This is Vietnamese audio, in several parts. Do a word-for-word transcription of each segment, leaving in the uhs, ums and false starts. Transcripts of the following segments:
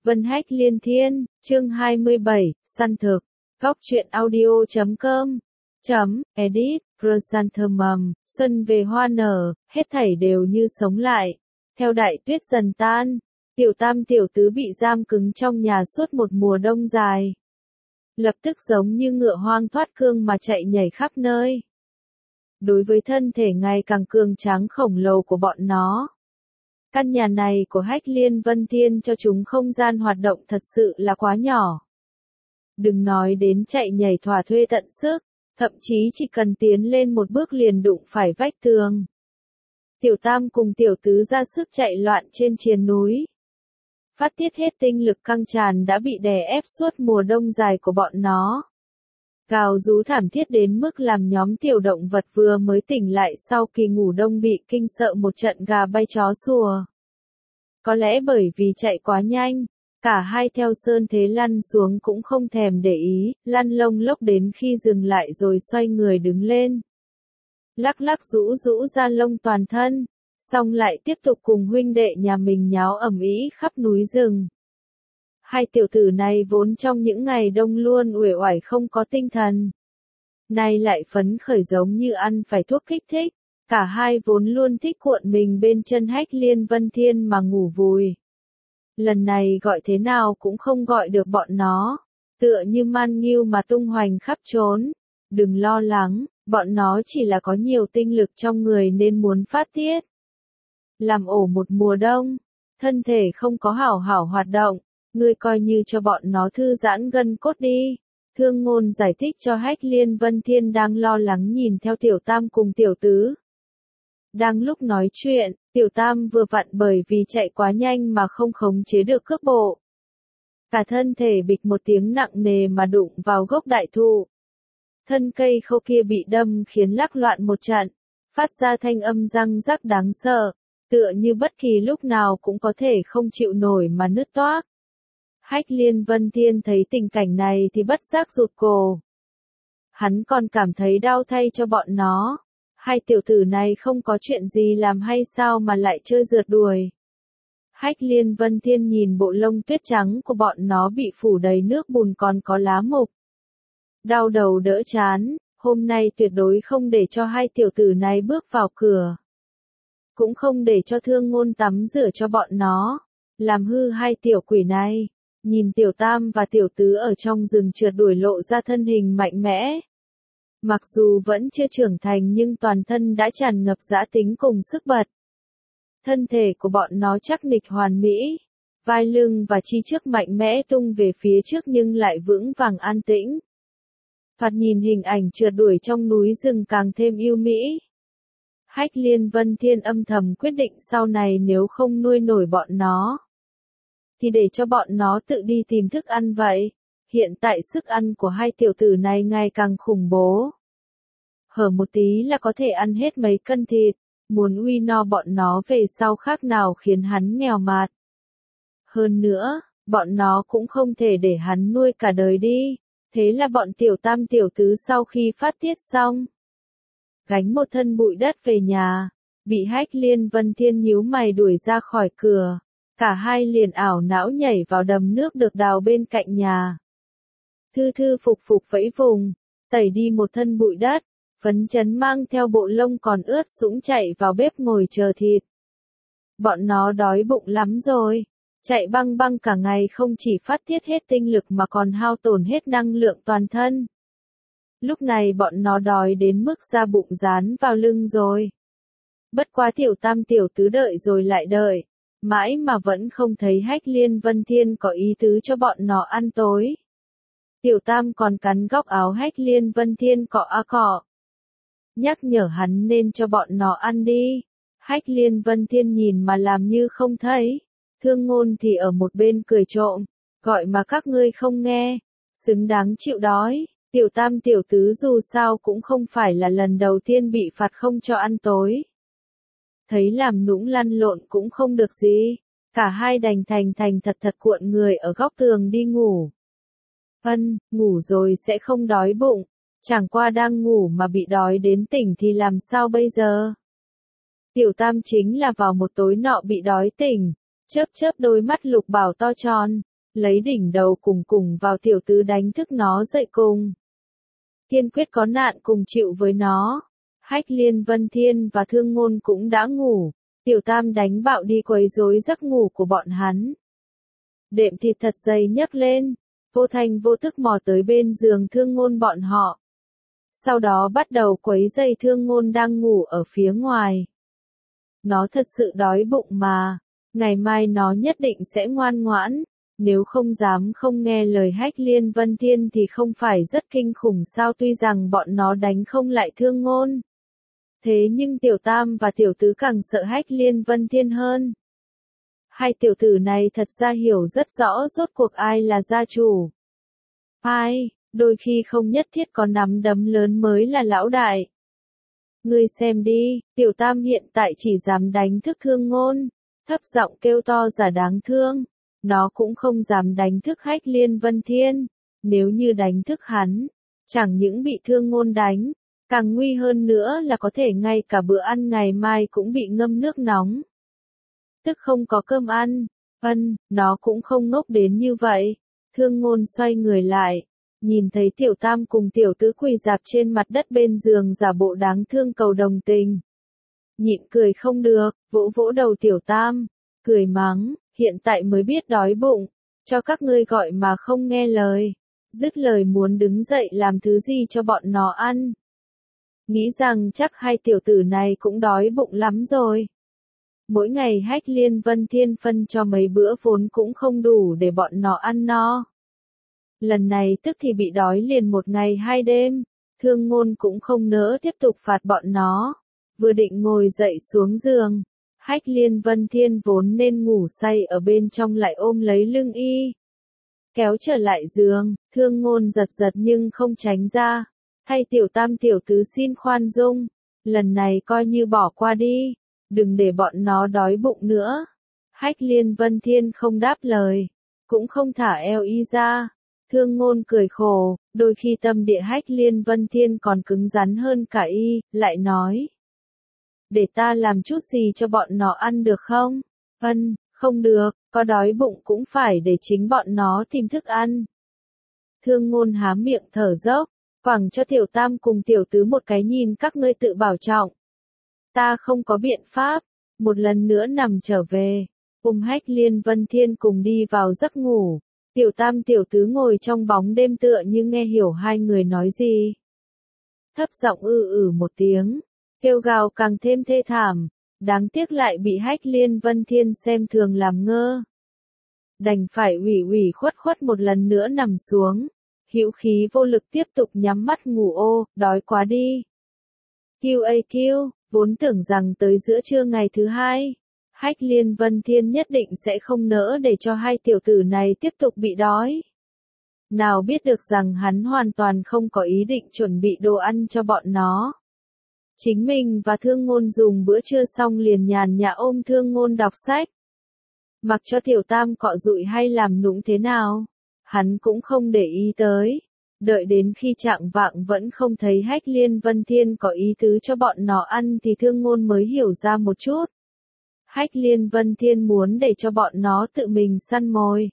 Vân Hách Liên Thiên, chương hai mươi bảy, săn thực, góc truyện audio chấm com, chấm, edit, chrysanthemum, xuân về hoa nở, hết thảy đều như sống lại. Theo đại tuyết dần tan, tiểu tam tiểu tứ bị giam cứng trong nhà suốt một mùa đông dài. Lập tức giống như ngựa hoang thoát cương mà chạy nhảy khắp nơi. Đối với thân thể ngày càng cường tráng khổng lồ của bọn nó, căn nhà này của Hách Liên Vân Thiên cho chúng không gian hoạt động thật sự là quá nhỏ. Đừng nói đến chạy nhảy thỏa thuê tận sức, thậm chí chỉ cần tiến lên một bước liền đụng phải vách tường. Tiểu tam cùng tiểu tứ ra sức chạy loạn trên triền núi. Phát tiết hết tinh lực căng tràn đã bị đè ép suốt mùa đông dài của bọn nó. Gào rú thảm thiết đến mức làm nhóm tiểu động vật vừa mới tỉnh lại sau kỳ ngủ đông bị kinh sợ một trận gà bay chó sủa. Có lẽ bởi vì chạy quá nhanh, cả hai theo sơn thế lăn xuống cũng không thèm để ý, lăn lông lốc đến khi dừng lại rồi xoay người đứng lên. Lắc lắc rũ rũ ra lông toàn thân, xong lại tiếp tục cùng huynh đệ nhà mình nháo ầm ĩ khắp núi rừng. Hai tiểu tử này vốn trong những ngày đông luôn uể oải không có tinh thần. Nay lại phấn khởi giống như ăn phải thuốc kích thích, cả hai vốn luôn thích cuộn mình bên chân Hách Liên Vân Thiên mà ngủ vùi. Lần này gọi thế nào cũng không gọi được bọn nó, tựa như man nghiêu mà tung hoành khắp trốn. Đừng lo lắng, bọn nó chỉ là có nhiều tinh lực trong người nên muốn phát tiết. Làm ổ một mùa đông, thân thể không có hảo hảo hoạt động. Ngươi coi như cho bọn nó thư giãn gân cốt đi. Thương Ngôn giải thích cho Hách Liên Vân Thiên đang lo lắng nhìn theo tiểu tam cùng tiểu tứ. Đang lúc nói chuyện, tiểu tam vừa vặn bởi vì chạy quá nhanh mà không khống chế được cước bộ. Cả thân thể bịch một tiếng nặng nề mà đụng vào gốc đại thụ. Thân cây khâu kia bị đâm khiến lắc loạn một trận, phát ra thanh âm răng rắc đáng sợ, tựa như bất kỳ lúc nào cũng có thể không chịu nổi mà nứt toác. Hách Liên Vân Thiên thấy tình cảnh này thì bất giác rụt cổ. Hắn còn cảm thấy đau thay cho bọn nó. Hai tiểu tử này không có chuyện gì làm hay sao mà lại chơi rượt đuổi. Hách Liên Vân Thiên nhìn bộ lông tuyết trắng của bọn nó bị phủ đầy nước bùn còn có lá mục. Đau đầu đỡ chán, hôm nay tuyệt đối không để cho hai tiểu tử này bước vào cửa. Cũng không để cho Thương Ngôn tắm rửa cho bọn nó, làm hư hai tiểu quỷ này. Nhìn tiểu tam và tiểu tứ ở trong rừng trượt đuổi lộ ra thân hình mạnh mẽ. Mặc dù vẫn chưa trưởng thành nhưng toàn thân đã tràn ngập dã tính cùng sức bật. Thân thể của bọn nó chắc nịch hoàn mỹ. Vai lưng và chi trước mạnh mẽ tung về phía trước nhưng lại vững vàng an tĩnh. Thoạt nhìn hình ảnh trượt đuổi trong núi rừng càng thêm yêu mỹ. Hách Liên Vân Thiên âm thầm quyết định sau này nếu không nuôi nổi bọn nó, thì để cho bọn nó tự đi tìm thức ăn vậy. Hiện tại sức ăn của hai tiểu tử này ngày càng khủng bố. Hở một tí là có thể ăn hết mấy cân thịt, muốn uy no bọn nó về sau khác nào khiến hắn nghèo mạt. Hơn nữa, bọn nó cũng không thể để hắn nuôi cả đời đi, thế là bọn tiểu tam tiểu tứ sau khi phát tiết xong, gánh một thân bụi đất về nhà, bị Hách Liên Vân Thiên nhíu mày đuổi ra khỏi cửa. Cả hai liền ảo não nhảy vào đầm nước được đào bên cạnh nhà. Thư thư phục phục vẫy vùng, tẩy đi một thân bụi đất, phấn chấn mang theo bộ lông còn ướt sũng chạy vào bếp ngồi chờ thịt. Bọn nó đói bụng lắm rồi, chạy băng băng cả ngày không chỉ phát tiết hết tinh lực mà còn hao tổn hết năng lượng toàn thân. Lúc này bọn nó đói đến mức da bụng dán vào lưng rồi. Bất quá tiểu tam tiểu tứ đợi rồi lại đợi. Mãi mà vẫn không thấy Hách Liên Vân Thiên có ý tứ cho bọn nó ăn tối. Tiểu tam còn cắn góc áo Hách Liên Vân Thiên cọ a cọ. Nhắc nhở hắn nên cho bọn nó ăn đi. Hách Liên Vân Thiên nhìn mà làm như không thấy. Thương Ngôn thì ở một bên cười trộm, gọi mà các ngươi không nghe, xứng đáng chịu đói. Tiểu tam tiểu tứ dù sao cũng không phải là lần đầu tiên bị phạt không cho ăn tối. Thấy làm nũng lăn lộn cũng không được gì, cả hai đành thành thành thật thật cuộn người ở góc tường đi ngủ. Ân, ngủ rồi sẽ không đói bụng, chẳng qua đang ngủ mà bị đói đến tỉnh thì làm sao bây giờ? Tiểu tam chính là vào một tối nọ bị đói tỉnh, chớp chớp đôi mắt lục bảo to tròn, lấy đỉnh đầu cùng cùng vào tiểu tứ đánh thức nó dậy cùng. Kiên quyết có nạn cùng chịu với nó. Hách Liên Vân Thiên và Thương Ngôn cũng đã ngủ, tiểu tam đánh bạo đi quấy rối giấc ngủ của bọn hắn. Đệm thịt thật dày nhấc lên, vô thành vô thức mò tới bên giường Thương Ngôn bọn họ. Sau đó bắt đầu quấy rầy Thương Ngôn đang ngủ ở phía ngoài. Nó thật sự đói bụng mà, ngày mai nó nhất định sẽ ngoan ngoãn, nếu không dám không nghe lời Hách Liên Vân Thiên thì không phải rất kinh khủng sao, tuy rằng bọn nó đánh không lại Thương Ngôn. Thế nhưng tiểu tam và tiểu tứ càng sợ Hách Liên Vân Thiên hơn. Hai tiểu tử này thật ra hiểu rất rõ rốt cuộc ai là gia chủ. Ai, đôi khi không nhất thiết có nắm đấm lớn mới là lão đại. Ngươi xem đi, tiểu tam hiện tại chỉ dám đánh thức Thương Ngôn, thấp giọng kêu to giả đáng thương. Nó cũng không dám đánh thức Hách Liên Vân Thiên. Nếu như đánh thức hắn, chẳng những bị Thương Ngôn đánh, càng nguy hơn nữa là có thể ngay cả bữa ăn ngày mai cũng bị ngâm nước nóng. Tức không có cơm ăn. Ân, nó cũng không ngốc đến như vậy. Thương Ngôn xoay người lại, nhìn thấy tiểu tam cùng tiểu tứ quỳ rạp trên mặt đất bên giường giả bộ đáng thương cầu đồng tình. Nhịn cười không được, vỗ vỗ đầu tiểu tam, cười mắng, hiện tại mới biết đói bụng, cho các ngươi gọi mà không nghe lời. Dứt lời muốn đứng dậy làm thứ gì cho bọn nó ăn. Nghĩ rằng chắc hai tiểu tử này cũng đói bụng lắm rồi. Mỗi ngày Hách Liên Vân Thiên phân cho mấy bữa vốn cũng không đủ để bọn nó ăn no. Lần này tức thì bị đói liền một ngày hai đêm, Thương Ngôn cũng không nỡ tiếp tục phạt bọn nó. Vừa định ngồi dậy xuống giường, Hách Liên Vân Thiên vốn nên ngủ say ở bên trong lại ôm lấy lưng y. Kéo trở lại giường, Thương Ngôn giật giật nhưng không tránh ra. Thay tiểu tam tiểu tứ xin khoan dung, lần này coi như bỏ qua đi, đừng để bọn nó đói bụng nữa. Hách Liên Vân Thiên không đáp lời, cũng không thả eo y ra. Thương Ngôn cười khổ, đôi khi tâm địa Hách Liên Vân Thiên còn cứng rắn hơn cả y, lại nói. Để ta làm chút gì cho bọn nó ăn được không? Ân, không được, có đói bụng cũng phải để chính bọn nó tìm thức ăn. Thương Ngôn há miệng thở dốc, quẳng cho tiểu tam cùng tiểu tứ một cái nhìn các ngươi tự bảo trọng. Ta không có biện pháp, một lần nữa nằm trở về, cùng Hách Liên Vân Thiên cùng đi vào giấc ngủ. Tiểu tam tiểu tứ ngồi trong bóng đêm tựa như nghe hiểu hai người nói gì. Thấp giọng ư ử một tiếng, kêu gào càng thêm thê thảm, đáng tiếc lại bị Hách Liên Vân Thiên xem thường làm ngơ. Đành phải ủy ủy khuất khuất một lần nữa nằm xuống, hữu khí vô lực tiếp tục nhắm mắt ngủ. Ô, đói quá đi. Kiu a kiu, vốn tưởng rằng tới giữa trưa ngày thứ hai, Hách Liên Vân Thiên nhất định sẽ không nỡ để cho hai tiểu tử này tiếp tục bị đói. Nào biết được rằng hắn hoàn toàn không có ý định chuẩn bị đồ ăn cho bọn nó. Chính mình và Thương Ngôn dùng bữa trưa xong liền nhàn nhã ôm Thương Ngôn đọc sách. Mặc cho tiểu tam cọ dụi hay làm nũng thế nào, hắn cũng không để ý tới. Đợi đến khi chạng vạng vẫn không thấy Hách Liên Vân Thiên có ý tứ cho bọn nó ăn thì Thương Ngôn mới hiểu ra một chút. Hách Liên Vân Thiên muốn để cho bọn nó tự mình săn mồi.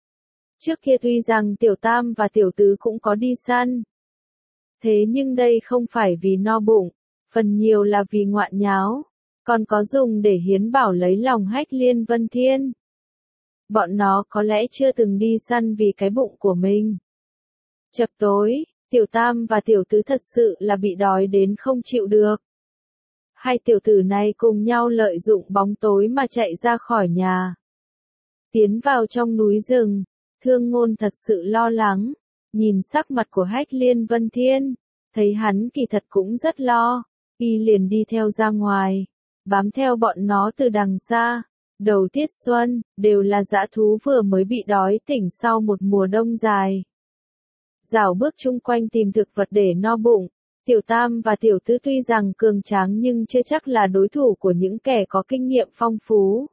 Trước kia tuy rằng tiểu tam và tiểu tứ cũng có đi săn. Thế nhưng đây không phải vì no bụng, phần nhiều là vì ngoạn nháo, còn có dùng để hiến bảo lấy lòng Hách Liên Vân Thiên. Bọn nó có lẽ chưa từng đi săn vì cái bụng của mình. Chập tối, tiểu tam và tiểu tứ thật sự là bị đói đến không chịu được. Hai tiểu tử này cùng nhau lợi dụng bóng tối mà chạy ra khỏi nhà. Tiến vào trong núi rừng, Thương Ngôn thật sự lo lắng, nhìn sắc mặt của Hách Liên Vân Thiên, thấy hắn kỳ thật cũng rất lo, y liền đi theo ra ngoài, bám theo bọn nó từ đằng xa. Đầu tiết xuân, đều là dã thú vừa mới bị đói tỉnh sau một mùa đông dài. Dạo bước chung quanh tìm thực vật để no bụng, tiểu tam và tiểu tứ tuy rằng cường tráng nhưng chưa chắc là đối thủ của những kẻ có kinh nghiệm phong phú.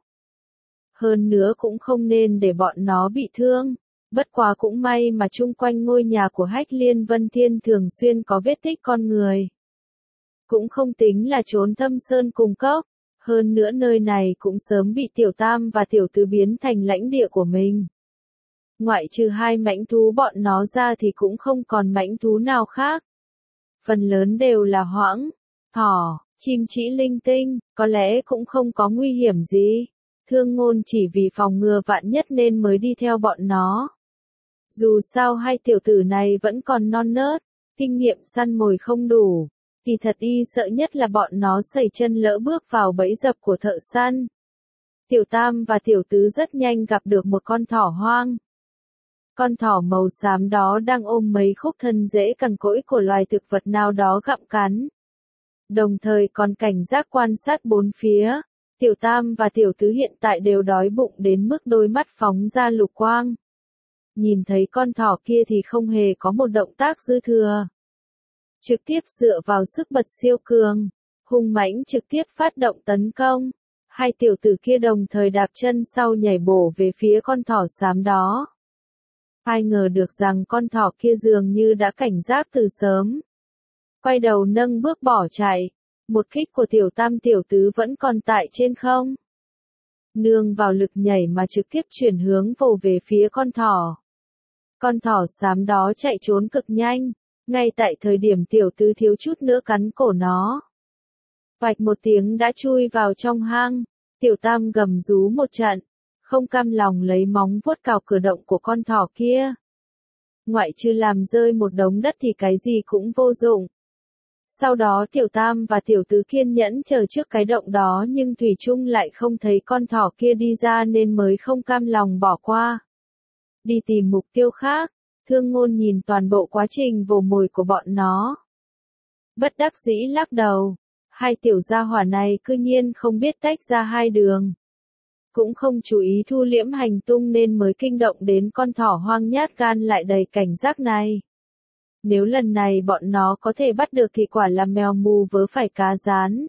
Hơn nữa cũng không nên để bọn nó bị thương, bất quá cũng may mà chung quanh ngôi nhà của Hách Liên Vân Thiên thường xuyên có vết tích con người. Cũng không tính là trốn thâm sơn cùng cốc. Hơn nữa nơi này cũng sớm bị tiểu tam và tiểu tứ biến thành lãnh địa của mình. Ngoại trừ hai mãnh thú bọn nó ra thì cũng không còn mãnh thú nào khác. Phần lớn đều là hoãng, thỏ, chim trĩ linh tinh, có lẽ cũng không có nguy hiểm gì. Thương Ngôn chỉ vì phòng ngừa vạn nhất nên mới đi theo bọn nó. Dù sao hai tiểu tử này vẫn còn non nớt, kinh nghiệm săn mồi không đủ, thì thật y sợ nhất là bọn nó sẩy chân lỡ bước vào bẫy dập của thợ săn. Tiểu Tam và Tiểu Tứ rất nhanh gặp được một con thỏ hoang. Con thỏ màu xám đó đang ôm mấy khúc thân rễ cằn cỗi của loài thực vật nào đó gặm cắn. Đồng thời còn cảnh giác quan sát bốn phía. Tiểu Tam và Tiểu Tứ hiện tại đều đói bụng đến mức đôi mắt phóng ra lục quang. Nhìn thấy con thỏ kia thì không hề có một động tác dư thừa. Trực tiếp dựa vào sức bật siêu cường, hung mãnh trực tiếp phát động tấn công. Hai tiểu tử kia đồng thời đạp chân sau nhảy bổ về phía con thỏ xám đó. Ai ngờ được rằng con thỏ kia dường như đã cảnh giác từ sớm. Quay đầu nâng bước bỏ chạy. Một kích của Tiểu Tam Tiểu Tứ vẫn còn tại trên không. Nương vào lực nhảy mà trực tiếp chuyển hướng vồ về phía con thỏ. Con thỏ xám đó chạy trốn cực nhanh, ngay tại thời điểm Tiểu Tứ thiếu chút nữa cắn cổ nó. Vạch một tiếng đã chui vào trong hang, Tiểu Tam gầm rú một trận, không cam lòng lấy móng vuốt cào cửa động của con thỏ kia. Ngoại trừ làm rơi một đống đất thì cái gì cũng vô dụng. Sau đó Tiểu Tam và Tiểu Tứ kiên nhẫn chờ trước cái động đó nhưng thủy chung lại không thấy con thỏ kia đi ra nên mới không cam lòng bỏ qua. Đi tìm mục tiêu khác, Thương Ngôn nhìn toàn bộ quá trình vồ mồi của bọn nó. Bất đắc dĩ lắc đầu, hai tiểu gia hỏa này cư nhiên không biết tách ra hai đường. Cũng không chú ý thu liễm hành tung nên mới kinh động đến con thỏ hoang nhát gan lại đầy cảnh giác này. Nếu lần này bọn nó có thể bắt được thì quả là mèo mù vớ phải cá rán.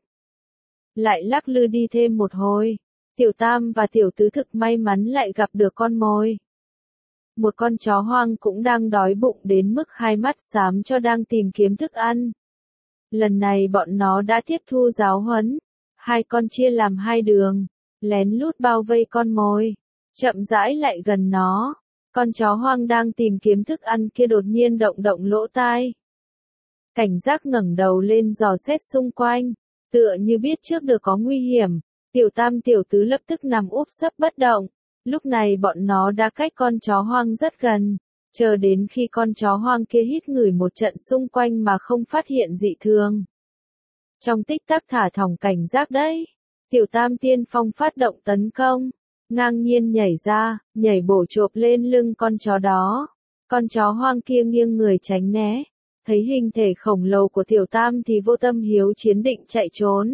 Lại lắc lư đi thêm một hồi, Tiểu Tam và Tiểu Tứ thực may mắn lại gặp được con mồi. Một con chó hoang cũng đang đói bụng đến mức hai mắt xám cho đang tìm kiếm thức ăn. Lần này bọn nó đã tiếp thu giáo huấn, hai con chia làm hai đường, lén lút bao vây con mồi, chậm rãi lại gần nó. Con chó hoang đang tìm kiếm thức ăn kia đột nhiên động động lỗ tai. Cảnh giác ngẩng đầu lên dò xét xung quanh, tựa như biết trước được có nguy hiểm. Tiểu Tam Tiểu Tứ lập tức nằm úp sấp bất động. Lúc này bọn nó đã cách con chó hoang rất gần, chờ đến khi con chó hoang kia hít ngửi một trận xung quanh mà không phát hiện dị thường. Trong tích tắc thả thỏng cảnh giác đấy, Tiểu Tam tiên phong phát động tấn công, ngang nhiên nhảy ra, nhảy bổ chộp lên lưng con chó đó. Con chó hoang kia nghiêng người tránh né, thấy hình thể khổng lồ của Tiểu Tam thì vô tâm hiếu chiến định chạy trốn.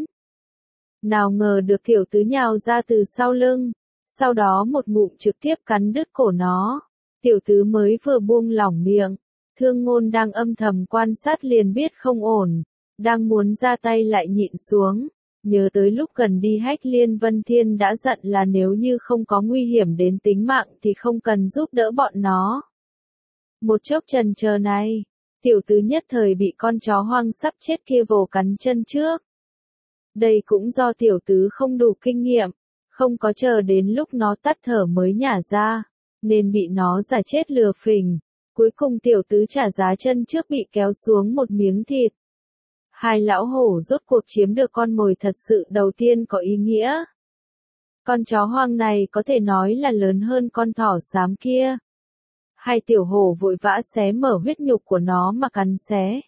Nào ngờ được Tiểu Tứ nhào ra từ sau lưng, sau đó một ngụm trực tiếp cắn đứt cổ nó. Tiểu Tứ mới vừa buông lỏng miệng, Thương Ngôn đang âm thầm quan sát liền biết không ổn, đang muốn ra tay lại nhịn xuống, nhớ tới lúc gần đi Hách Liên Vân Thiên đã dặn là nếu như không có nguy hiểm đến tính mạng thì không cần giúp đỡ bọn nó. Một chốc chần chờ này, Tiểu Tứ nhất thời bị con chó hoang sắp chết kia vồ cắn chân trước. Đây cũng do Tiểu Tứ không đủ kinh nghiệm, không có chờ đến lúc nó tắt thở mới nhả ra, nên bị nó giả chết lừa phình. Cuối cùng Tiểu Tứ trả giá chân trước bị kéo xuống một miếng thịt. Hai lão hổ rốt cuộc chiếm được con mồi thật sự đầu tiên có ý nghĩa. Con chó hoang này có thể nói là lớn hơn con thỏ xám kia. Hai tiểu hổ vội vã xé mở huyết nhục của nó mà cắn xé.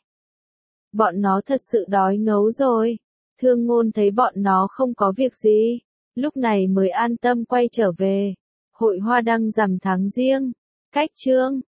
Bọn nó thật sự đói ngấu rồi. Thương Ngôn thấy bọn nó không có việc gì, lúc này mới an tâm quay trở về. Hội Hoa Đăng rằm tháng Giêng, cách chương